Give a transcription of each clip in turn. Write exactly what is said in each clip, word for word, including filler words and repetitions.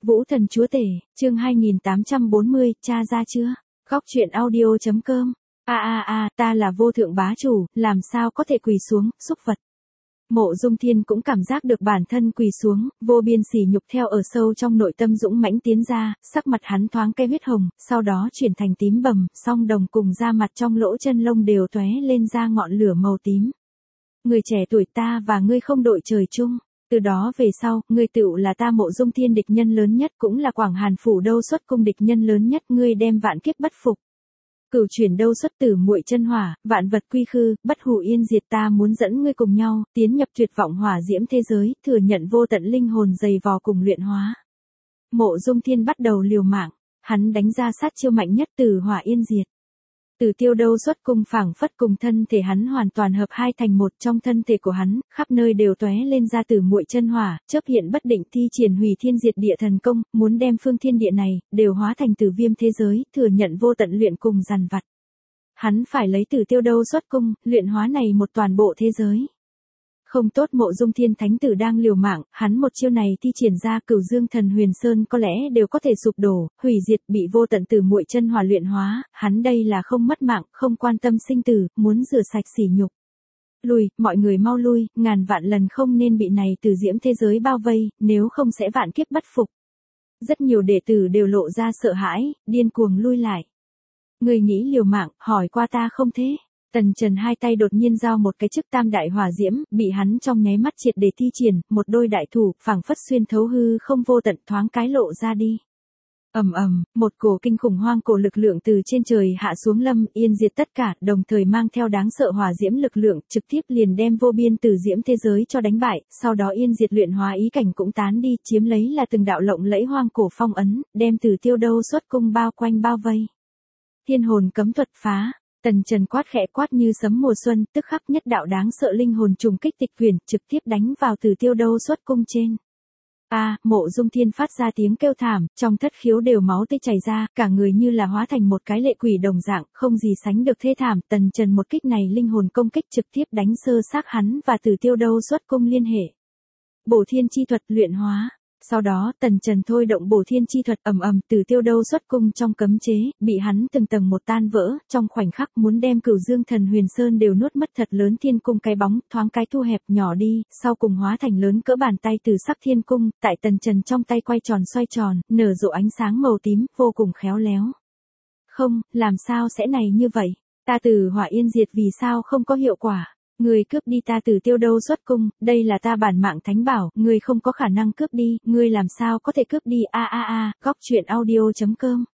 Vũ Thần Chúa Tể, chương hai nghìn tám trăm bốn mươi, cha ra chưa? Góc truyện audio.com. A a a, ta là vô thượng bá chủ, làm sao có thể quỳ xuống, xúc vật. Mộ Dung Thiên cũng cảm giác được bản thân quỳ xuống, vô biên sỉ nhục theo ở sâu trong nội tâm dũng mãnh tiến ra, sắc mặt hắn thoáng cây huyết hồng, sau đó chuyển thành tím bầm, song đồng cùng da mặt trong lỗ chân lông đều tóe lên ra ngọn lửa màu tím. Người trẻ tuổi ta và ngươi không đội trời chung. Từ đó về sau, ngươi tựu là ta Mộ Dung Thiên địch nhân lớn nhất, cũng là Quảng Hàn phủ Đâu Xuất cung địch nhân lớn nhất, ngươi đem vạn kiếp bất phục. Cửu chuyển Đâu Xuất tử muội chân hỏa, vạn vật quy khư, bất hủ yên diệt, ta muốn dẫn ngươi cùng nhau, tiến nhập tuyệt vọng hỏa diễm thế giới, thừa nhận vô tận linh hồn dày vò cùng luyện hóa. Mộ Dung Thiên bắt đầu liều mạng, hắn đánh ra sát chiêu mạnh nhất Tử Hỏa Yên Diệt. Tử Tiêu Đâu Xuất cung phảng phất cùng thân thể hắn hoàn toàn hợp hai thành một, trong thân thể của hắn, khắp nơi đều tóe lên ra tử muội chân hỏa, chớp hiện bất định thi triển hủy thiên diệt địa thần công, muốn đem phương thiên địa này đều hóa thành tử viêm thế giới, thừa nhận vô tận luyện cùng dằn vặt. Hắn phải lấy Tử Tiêu Đâu Xuất cung, luyện hóa này một toàn bộ thế giới. Không tốt, Mộ Dung Thiên thánh tử đang liều mạng, hắn một chiêu này thi triển ra, Cửu Dương Thần Huyền Sơn có lẽ đều có thể sụp đổ, hủy diệt, bị vô tận tử muội chân hỏa luyện hóa, hắn đây là không mất mạng, không quan tâm sinh tử, muốn rửa sạch sỉ nhục. Lùi, mọi người mau lui, ngàn vạn lần không nên bị này tử diễm thế giới bao vây, nếu không sẽ vạn kiếp bất phục. Rất nhiều đệ tử đều lộ ra sợ hãi, điên cuồng lui lại. Người nghĩ liều mạng, hỏi qua ta không thế? Tần Trần hai tay đột nhiên giao một cái chức tam đại hỏa diễm, bị hắn trong nháy mắt triệt để thi triển, một đôi đại thủ, phảng phất xuyên thấu hư không vô tận thoáng cái lộ ra đi. Ầm ầm, một cổ kinh khủng hoang cổ lực lượng từ trên trời hạ xuống lâm, yên diệt tất cả, đồng thời mang theo đáng sợ hỏa diễm lực lượng, trực tiếp liền đem vô biên tử diễm thế giới cho đánh bại, sau đó yên diệt luyện hóa ý cảnh cũng tán đi, chiếm lấy là từng đạo lộng lẫy hoang cổ phong ấn, đem Tử Tiêu Đâu Xuất cung bao quanh bao vây. Thiên hồn cấm thuật phá. Tần Trần quát khẽ quát như sấm mùa xuân, tức khắc nhất đạo đáng sợ linh hồn trùng kích tịch quyển, trực tiếp đánh vào Tử Tiêu Đâu Xuất cung trên. A, à, Mộ Dung Thiên phát ra tiếng kêu thảm, trong thất khiếu đều máu tươi chảy ra, cả người như là hóa thành một cái lệ quỷ đồng dạng, không gì sánh được thê thảm. Tần Trần một kích này linh hồn công kích trực tiếp đánh sơ xác hắn và Tử Tiêu Đâu Xuất cung liên hệ. Bổ Thiên chi thuật luyện hóa. Sau đó, Tần Trần thôi động Bổ Thiên chi thuật, ầm ầm, Tử Tiêu Đâu Xuất cung trong cấm chế, bị hắn từng tầng một tan vỡ, trong khoảnh khắc muốn đem Cửu Dương Thần Huyền Sơn đều nuốt mất thật lớn thiên cung cái bóng, thoáng cái thu hẹp nhỏ đi, sau cùng hóa thành lớn cỡ bàn tay từ sắc thiên cung, tại Tần Trần trong tay quay tròn xoay tròn, nở rộ ánh sáng màu tím, vô cùng khéo léo. Không, làm sao sẽ này như vậy? Ta Tử Hỏa Yên Diệt vì sao không có hiệu quả? Ngươi cướp đi ta Tử Tiêu Đâu Xuất cung, đây là ta bản mạng thánh bảo, ngươi không có khả năng cướp đi, ngươi làm sao có thể cướp đi? A a a, góc truyện audio.com.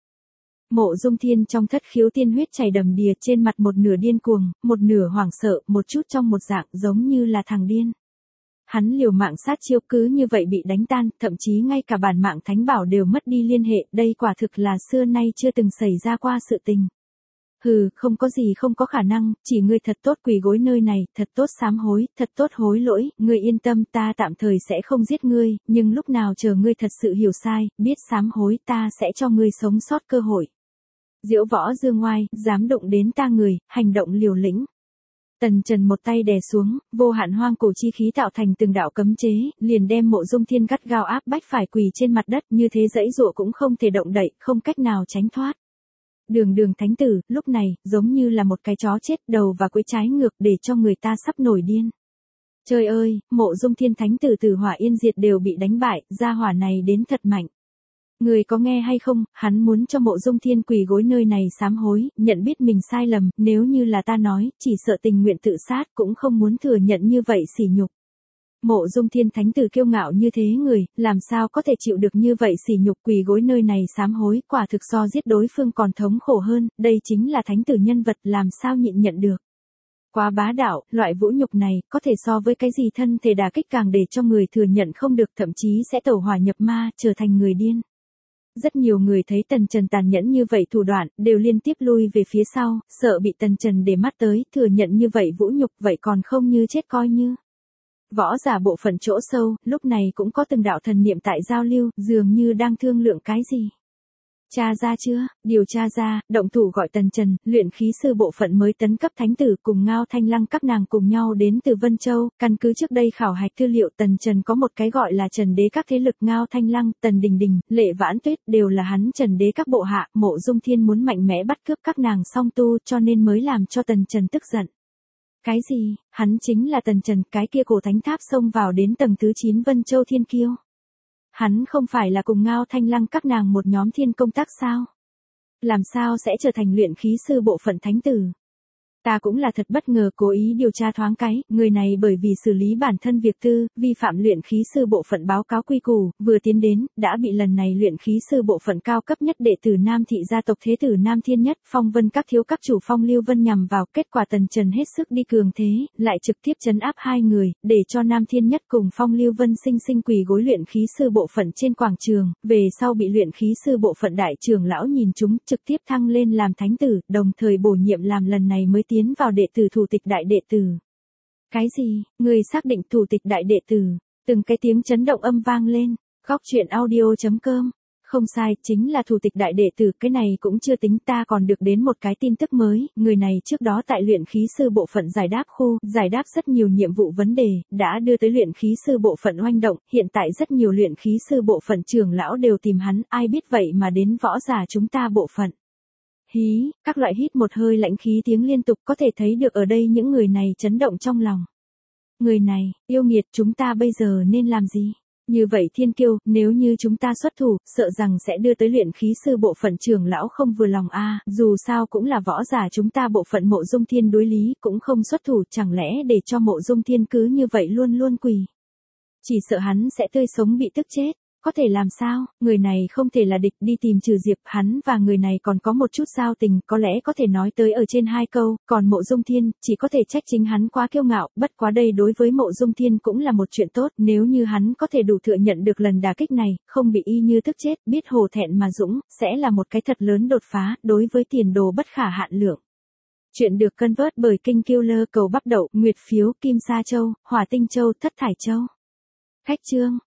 Mộ Dung Thiên trong thất khiếu tiên huyết chảy đầm đìa, trên mặt một nửa điên cuồng, một nửa hoảng sợ, một chút trong một dạng giống như là thằng điên. Hắn liều mạng sát chiêu cứ như vậy bị đánh tan, thậm chí ngay cả bản mạng thánh bảo đều mất đi liên hệ, đây quả thực là xưa nay chưa từng xảy ra qua sự tình. Hừ, không có gì không có khả năng, chỉ ngươi thật tốt quỳ gối nơi này, thật tốt sám hối, thật tốt hối lỗi, ngươi yên tâm, ta tạm thời sẽ không giết ngươi, nhưng lúc nào chờ ngươi thật sự hiểu sai, biết sám hối, ta sẽ cho ngươi sống sót cơ hội. Diễu võ dương ngoai, dám đụng đến ta người, hành động liều lĩnh. Tần Trần một tay đè xuống, vô hạn hoang cổ chi khí tạo thành từng đạo cấm chế, liền đem Mộ Dung Thiên gắt gao áp bách phải quỳ trên mặt đất, như thế dãy dụa cũng không thể động đậy, không cách nào tránh thoát. Đường Đường thánh tử, lúc này, giống như là một cái chó chết, đầu và cuối trái ngược, để cho người ta sắp nổi điên. Trời ơi, Mộ Dung Thiên thánh tử Tử Hỏa Yên Diệt đều bị đánh bại, gia hỏa này đến thật mạnh. Người có nghe hay không, hắn muốn cho Mộ Dung Thiên quỳ gối nơi này sám hối, nhận biết mình sai lầm, nếu như là ta nói, chỉ sợ tình nguyện tự sát, cũng không muốn thừa nhận như vậy sỉ nhục. Mộ Dung Thiên thánh tử kiêu ngạo như thế người, làm sao có thể chịu được như vậy sỉ nhục, quỳ gối nơi này sám hối, quả thực so giết đối phương còn thống khổ hơn, đây chính là thánh tử nhân vật, làm sao nhịn nhận được. Quá bá đạo, loại vũ nhục này, có thể so với cái gì thân thể đả kích càng để cho người thừa nhận không được, thậm chí sẽ tẩu hỏa nhập ma, trở thành người điên. Rất nhiều người thấy Tần Trần tàn nhẫn như vậy thủ đoạn, đều liên tiếp lui về phía sau, sợ bị Tần Trần để mắt tới, thừa nhận như vậy vũ nhục, vậy còn không như chết coi như. Võ giả bộ phận chỗ sâu, lúc này cũng có từng đạo thần niệm tại giao lưu, dường như đang thương lượng cái gì. Tra ra chưa, điều tra ra, động thủ gọi Tần Trần, luyện khí sư bộ phận mới tấn cấp thánh tử cùng Ngao Thanh Lăng các nàng cùng nhau đến từ Vân Châu, căn cứ trước đây khảo hạch tư liệu Tần Trần có một cái gọi là Trần Đế các thế lực Ngao Thanh Lăng, Tần Đình Đình, Lệ Vãn Tuyết đều là hắn Trần Đế các bộ hạ, Mộ Dung Thiên muốn mạnh mẽ bắt cướp các nàng song tu cho nên mới làm cho Tần Trần tức giận. Cái gì, hắn chính là Tần Trần, cái kia cổ thánh tháp xông vào đến tầng thứ chín Vân Châu Thiên Kiêu. Hắn không phải là cùng Ngao Thanh Lăng các nàng một nhóm thiên công tác sao? Làm sao sẽ trở thành luyện khí sư bộ phận thánh tử? Ta cũng là thật bất ngờ, cố ý điều tra thoáng cái, người này bởi vì xử lý bản thân việc tư, vi phạm luyện khí sư bộ phận báo cáo quy củ, vừa tiến đến, đã bị lần này luyện khí sư bộ phận cao cấp nhất đệ tử Nam thị gia tộc thế tử Nam Thiên Nhất, Phong Vân các thiếu các chủ Phong Lưu Vân nhằm vào, kết quả Tần Trần hết sức đi cường thế, lại trực tiếp trấn áp hai người, để cho Nam Thiên Nhất cùng Phong Lưu Vân sinh sinh quỳ gối luyện khí sư bộ phận trên quảng trường, về sau bị luyện khí sư bộ phận đại trưởng lão nhìn chúng, trực tiếp thăng lên làm thánh tử, đồng thời bổ nhiệm làm lần này mới tiến vào đệ tử thủ tịch đại đệ tử. Cái gì, người xác định thủ tịch đại đệ tử? Từng cái tiếng chấn động âm vang lên, góc truyện audio chấm com. Không sai, chính là thủ tịch đại đệ tử, cái này cũng chưa tính, ta còn được đến một cái tin tức mới, người này trước đó tại luyện khí sư bộ phận giải đáp khu, giải đáp rất nhiều nhiệm vụ vấn đề, đã đưa tới luyện khí sư bộ phận oanh động, hiện tại rất nhiều luyện khí sư bộ phận trưởng lão đều tìm hắn, ai biết vậy mà đến võ giả chúng ta bộ phận. Hí, các loại hít một hơi lãnh khí tiếng liên tục, có thể thấy được ở đây những người này chấn động trong lòng. Người này, yêu nghiệt, chúng ta bây giờ nên làm gì? Như vậy thiên kiêu, nếu như chúng ta xuất thủ, sợ rằng sẽ đưa tới luyện khí sư bộ phận trưởng lão không vừa lòng a, dù sao cũng là võ giả chúng ta bộ phận Mộ Dung Thiên đối lý, cũng không xuất thủ, chẳng lẽ để cho Mộ Dung Thiên cứ như vậy luôn luôn quỳ. Chỉ sợ hắn sẽ tươi sống bị tức chết. Có thể làm sao, người này không thể là địch, đi tìm Trừ Diệp, hắn và người này còn có một chút giao tình, có lẽ có thể nói tới ở trên hai câu, còn Mộ Dung Thiên, chỉ có thể trách chính hắn quá kiêu ngạo, bất quá đây đối với Mộ Dung Thiên cũng là một chuyện tốt, nếu như hắn có thể đủ thừa nhận được lần đả kích này, không bị y như tức chết, biết hổ thẹn mà dũng, sẽ là một cái thật lớn đột phá, đối với tiền đồ bất khả hạn lượng. Chuyện được cân vớt bởi Kinh Killer, cầu bắp đậu, nguyệt phiếu, kim sa châu, hỏa tinh châu, thất thải châu. Khách chương.